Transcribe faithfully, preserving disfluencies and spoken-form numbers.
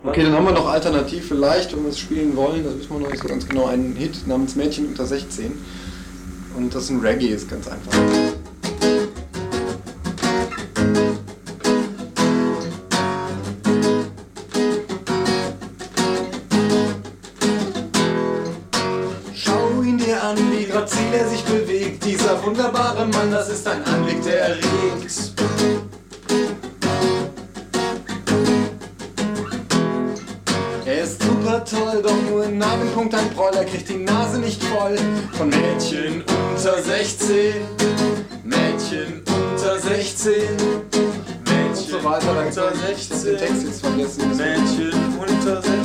Okay, dann haben wir noch alternativ vielleicht, wenn wir es spielen wollen, das wissen wir noch nicht so ganz genau, einen Hit namens Mädchen unter sechzehn. Und das ist ein Reggae, ist ganz einfach. Schau ihn dir an, wie grazil er sich bewegt. Dieser wunderbare Mann, das ist ein Anblick, der erregt. Er ist super toll, doch nur in Nagelpunkt ein Proll. Er kriegt die Nase nicht voll von Mädchen unter sechzehn. Mädchen unter sechzehn. Mädchen und so weiter, unter sechzehn. Den Text jetzt vergessen. Mädchen unter sechzehn.